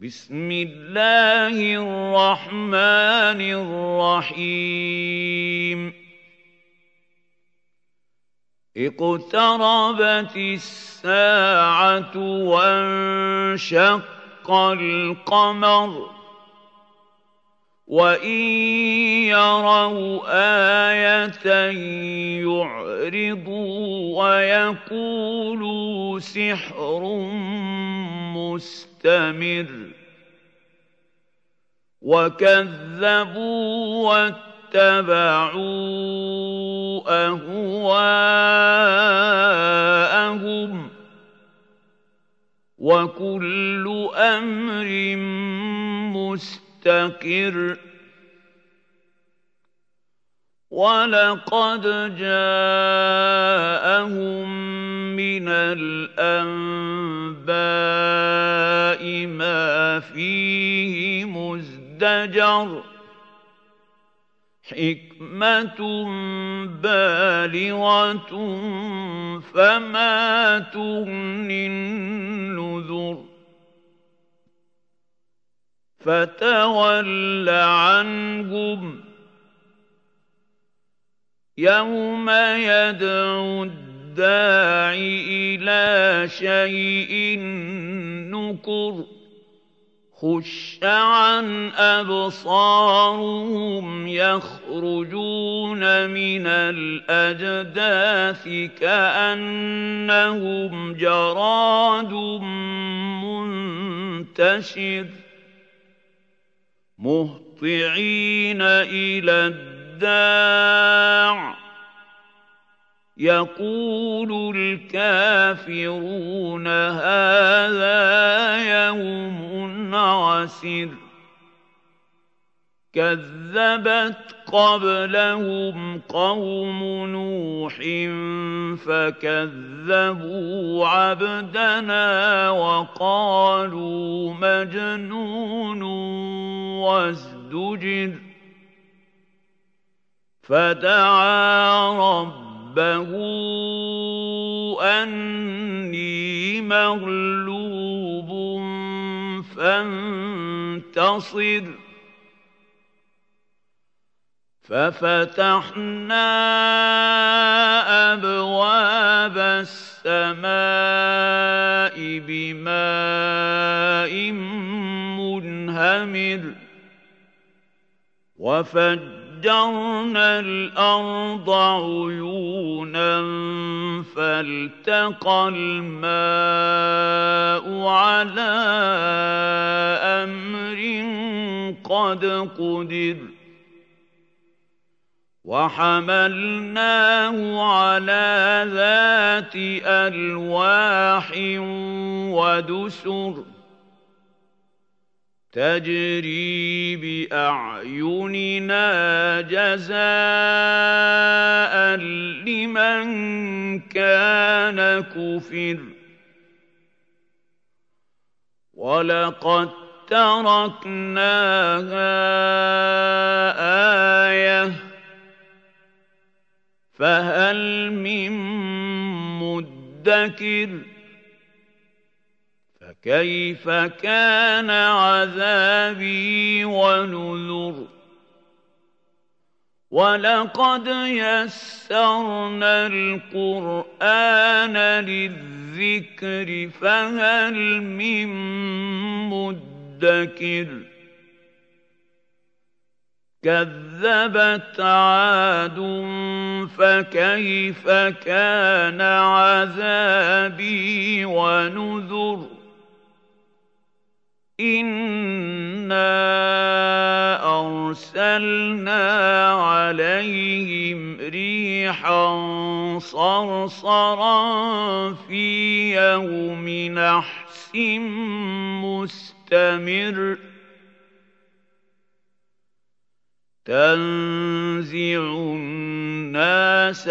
بسم الله الرحمن الرحيم اقتربت الساعة وانشق القمر وإن يروا آية يعرضوا ويقولوا سحر مستمر وكذبوا واتبعوا أهواءهم وكل أمر مستقر ولقد جاءهم من الأنباء ما فيه مزدجر حكمة بالغة فما تغني النذر فتول عنهم يوم يدعو الداع إلى شيء نكر خش عن أبصارهم يخرجون من الأجداث كأنهم جراد منتشر مهطعين إلى الداع يقول الكافرون هذا يوم عسر كذبت قبلهم قوم نوح فكذبوا عبدنا وقالوا مجنون وازدجر فدعا ربه أني مغلوب فانتصر ففتحنا أبواب السماء بماء منهمر وفجرنا الأرض عيونا فالتقى الماء على أمر قد قدر وحملناه على ذات ألواح ودسر تجري بأعيننا جزاء لمن كان كفر ولقد تركناها آية فهل من مدكر فكيف كان عذابي ونذر ولقد يسرنا القرآن للذكر فهل من مدكر كذبت عاد فكيف كان عذابي ونذر إنا أرسلنا عليهم ريحا صرصرا في يوم نحس مستمر تنزع الناس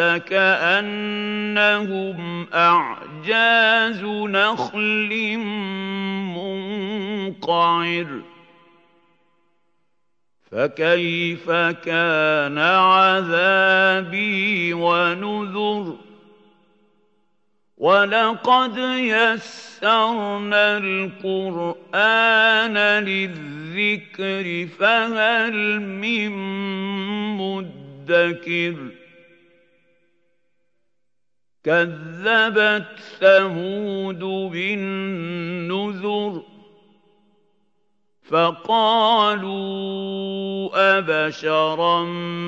كأنهم أعجاز نخل منقعر فكيف كان عذابي ونذر وَلَقَدْ يَسَّرْنَا الْقُرْآنَ لِلذِّكْرِ فَهَلْ مِن مُّدَّكِرٍ كَذَّبَتْ ثَمُودُ بِالنُّذُرِ فَقَالُوا أَبَشَرًا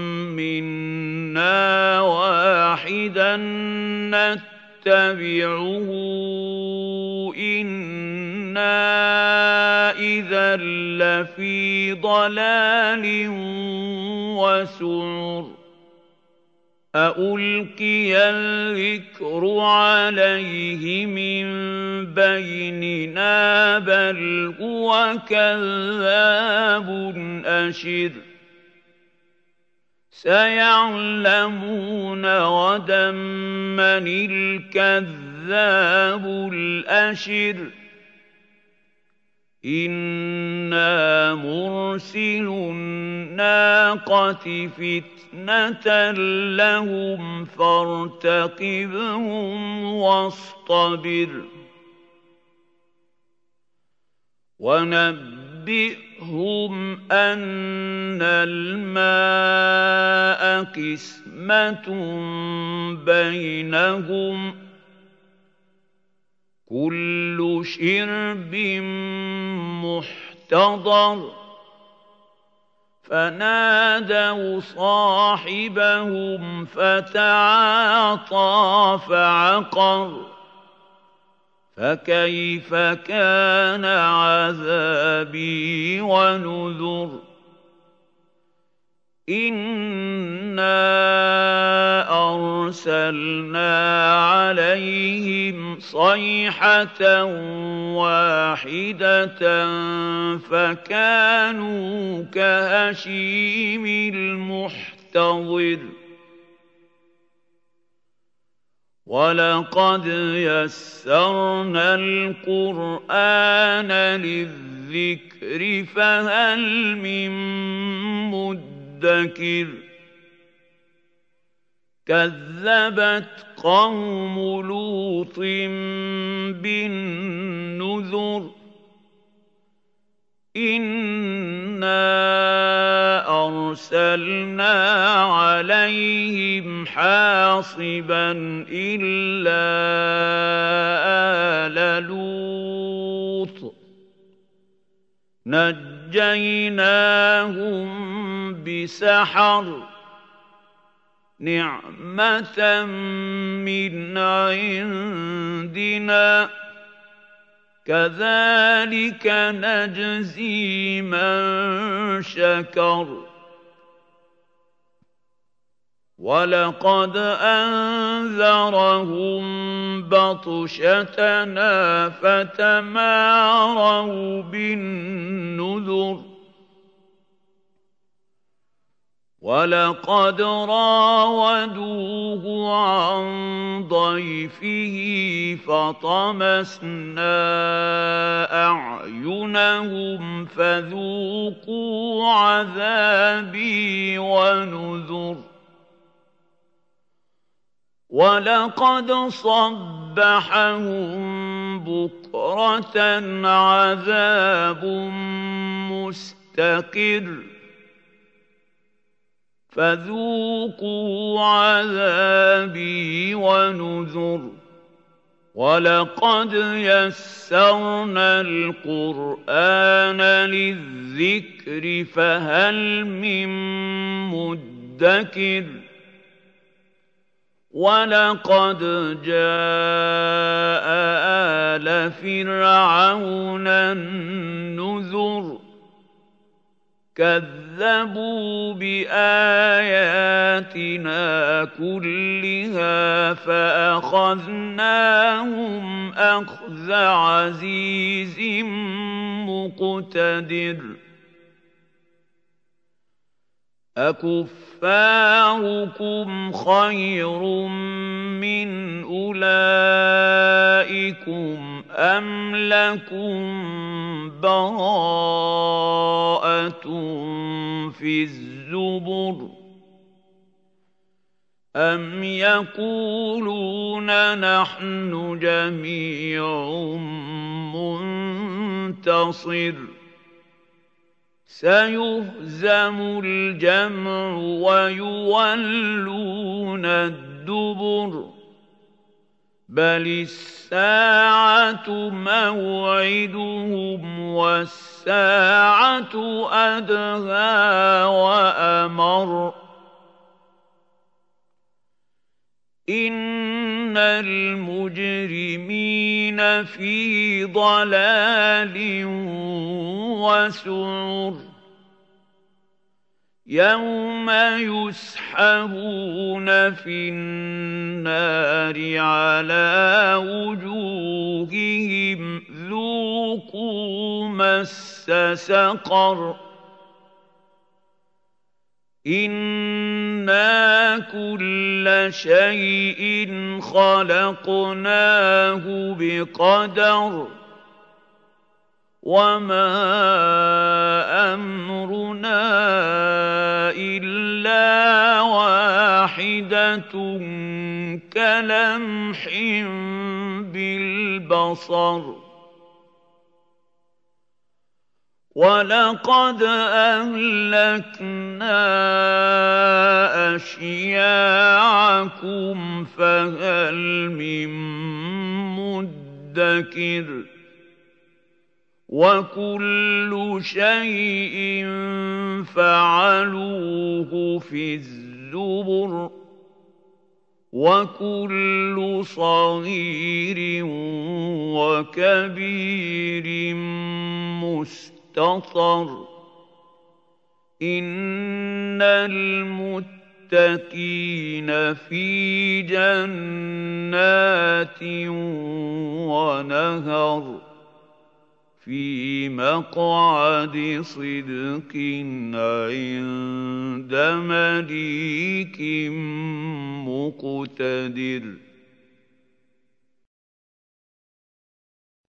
مِّنَّا وَاحِدًا نَّتَّبِعُهُ إِنَّا إِذًا لَّفِي ضَلَالٍ وَسُعُرٍ أَأُلْقِيَ الذِّكْرُ عَلَيْهِ مِن بَيْنِنَا بَلْ هُوَ كَذَّابٌ أَشِرٌ سَيَعْلَمُونَ غَدًا مَّنِ الْكَذَّابُ الْأَشِرُ إِنَّا مُرْسِلُو النَّاقَةِ فِتْنَةً لَّهُمْ فَارْتَقِبْهُمْ وَاصْطَبِرْ وَنَبِّئْهُمْ أَنَّ الْمَاءَ قِسْمَةٌ بَيْنَهُمْ كُلُّ شِرْبٍ مُّحْتَضَرٌ فَنَادَوْا صَاحِبَهُمْ فَتَعَاطَىٰ فَعَقَرَ فَكَيْفَ كَانَ عَذَابِي وَنُذُرِ إِنَّا أَرْسَلْنَا عَلَيْهِمْ صَيْحَةً وَاحِدَةً فَكَانُوا كَهَشِيمِ الْمُحْتَظِرِ وَلَقَدْ يَسَّرْنَا الْقُرْآنَ لِلذِّكْرِ فَهَلْ مِن مُّدَّكِرٍ كَذَّبَتْ قَوْمُ لُوطٍ بِالنُّذُرِ إِنَّا أَرْسَلْنَا عَلَيْهِمْ حَاصِبًا إِلَّا آلَ لُوطٍ نَجَّيْنَاهُم بِسَحَرٍ نِعْمَةً مِّنْ عِندِنَا كَذَٰلِكَ نَجْزِي مَن شَكَرَ وَلَقَدْ أَنذَرَهُم بَطْشَتَنَا فَتَمَارَوْا بِالنُّذُرِ وَلَقَدْ رَاوَدُوهُ عَن ضَيْفِهِ فَطَمَسْنَا أَعْيُنَهُمْ فَذُوقُوا عَذَابِي وَنُذُرِ وَلَقَدْ صَبَّحَهُم بُكْرَةً عَذَابٌ مُّسْتَقِرٌّ فَذُوقُوا عَذَابِي وَنُذُرِ وَلَقَدْ يَسَّرْنَا الْقُرْآنَ لِلذِّكْرِ فَهَلْ مِن مُّدَّكِرٍ وَلَقَدْ جَاءَ آلَ فِرْعَوْنَ النُّذُرُ كَذَّبُوا بِآيَاتِنَا كُلِّهَا فَأَخَذْنَاهُمْ أَخْذَ عَزِيزٍ مُّقْتَدِرٍ أَكُفَّارُكُمْ خَيْرٌ مِّنْ أُولَٰئِكُمْ أَمْ لَكُمْ بَرَاءَةٌ فِي الزُّبُرِ أَمْ يَقُولُونَ نَحْنُ جَمِيعٌ مُّنتَصِرٌ سَيُهْزَمُ الْجَمْعُ وَيُوَلُّونَ الدُّبُرَ بَلِ السَّاعَةُ مَوْعِدُهُمْ وَالسَّاعَةُ أَدْهَىٰ وَأَمَرُّ إِنَّ الْمُجْرِمِينَ فِي ضَلَالٍ وَسُعُرٍ يَوْمَ يُسْحَبُونَ فِي النَّارِ عَلَىٰ وُجُوهِهِمْ ذُوقُوا مَسَّ سَقَرَ إِنَّا كُلَّ شَيْءٍ خَلَقْنَاهُ بِقَدَرٍ وَمَا أَمْرُنَا إِلَّا وَاحِدَةٌ كَلَمْحٍ بِالْبَصَرِ وَلَقَدْ أَهْلَكْنَا أَشْيَاعَكُمْ فَهَلْ مِن مُّدَّكِرٍ وَكُلُّ شَيْءٍ فَعَلُوهُ فِي الزُّبُرِ وَكُلُّ صَغِيرٍ وَكَبِيرٍ مُّسْتَطَرٌ إِنَّ الْمُتَّقِينَ فِي جَنَّاتٍ وَنَهَرٍ فِي مَقْعَدِ صِدْقٍ عِندَ مَلِيكٍ مُّقْتَدِرٍ